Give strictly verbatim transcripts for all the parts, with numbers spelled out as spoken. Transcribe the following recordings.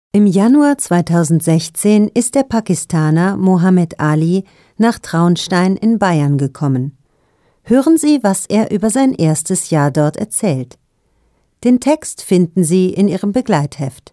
Im Januar zweitausendsechzehn ist der Pakistaner Mohammed Ali nach Traunstein in Bayern gekommen. Hören Sie, was er über sein erstes Jahr dort erzählt. Den Text finden Sie in Ihrem Begleitheft.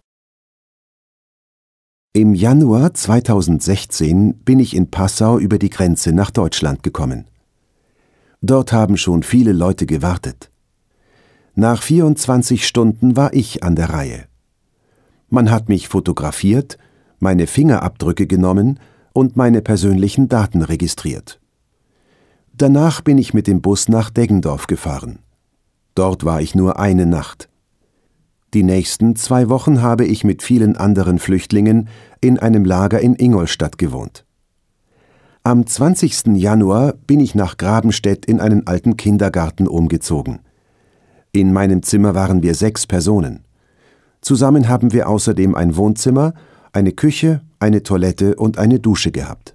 Im Januar zweitausendsechzehn bin ich in Passau über die Grenze nach Deutschland gekommen. Dort haben schon viele Leute gewartet. Nach vierundzwanzig Stunden war ich an der Reihe. Man hat mich fotografiert, meine Fingerabdrücke genommen und meine persönlichen Daten registriert. Danach bin ich mit dem Bus nach Deggendorf gefahren. Dort war ich nur eine Nacht. Die nächsten zwei Wochen habe ich mit vielen anderen Flüchtlingen in einem Lager in Ingolstadt gewohnt. Am zwanzigsten Januar bin ich nach Grabenstedt in einen alten Kindergarten umgezogen. In meinem Zimmer waren wir sechs Personen. Zusammen haben wir außerdem ein Wohnzimmer, eine Küche, eine Toilette und eine Dusche gehabt.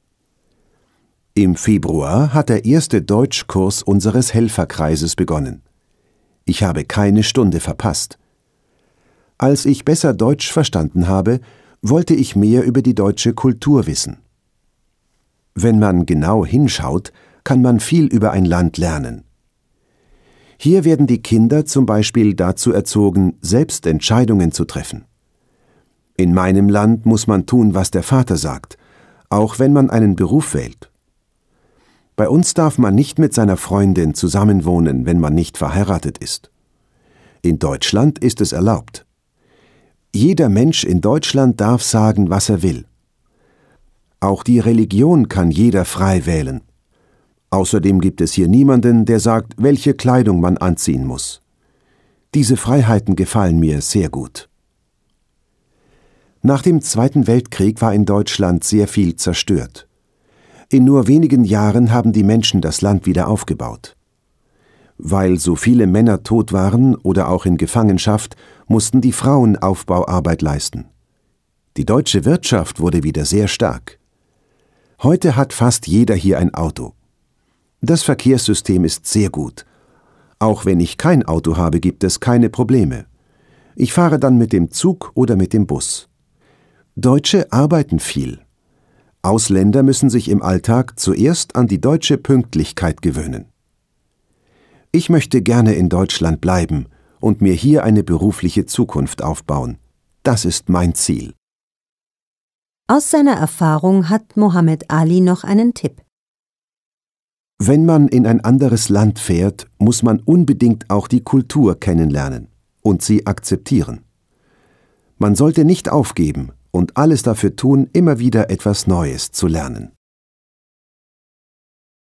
Im Februar hat der erste Deutschkurs unseres Helferkreises begonnen. Ich habe keine Stunde verpasst. Als ich besser Deutsch verstanden habe, wollte ich mehr über die deutsche Kultur wissen. Wenn man genau hinschaut, kann man viel über ein Land lernen. Hier werden die Kinder zum Beispiel dazu erzogen, selbst Entscheidungen zu treffen. In meinem Land muss man tun, was der Vater sagt, auch wenn man einen Beruf wählt. Bei uns darf man nicht mit seiner Freundin zusammenwohnen, wenn man nicht verheiratet ist. In Deutschland ist es erlaubt. Jeder Mensch in Deutschland darf sagen, was er will. Auch die Religion kann jeder frei wählen. Außerdem gibt es hier niemanden, der sagt, welche Kleidung man anziehen muss. Diese Freiheiten gefallen mir sehr gut. Nach dem Zweiten Weltkrieg war in Deutschland sehr viel zerstört. In nur wenigen Jahren haben die Menschen das Land wieder aufgebaut. Weil so viele Männer tot waren oder auch in Gefangenschaft, mussten die Frauen Aufbauarbeit leisten. Die deutsche Wirtschaft wurde wieder sehr stark. Heute hat fast jeder hier ein Auto. Das Verkehrssystem ist sehr gut. Auch wenn ich kein Auto habe, gibt es keine Probleme. Ich fahre dann mit dem Zug oder mit dem Bus. Deutsche arbeiten viel. Ausländer müssen sich im Alltag zuerst an die deutsche Pünktlichkeit gewöhnen. Ich möchte gerne in Deutschland bleiben und mir hier eine berufliche Zukunft aufbauen. Das ist mein Ziel. Aus seiner Erfahrung hat Mohammed Ali noch einen Tipp. Wenn man in ein anderes Land fährt, muss man unbedingt auch die Kultur kennenlernen und sie akzeptieren. Man sollte nicht aufgeben und alles dafür tun, immer wieder etwas Neues zu lernen.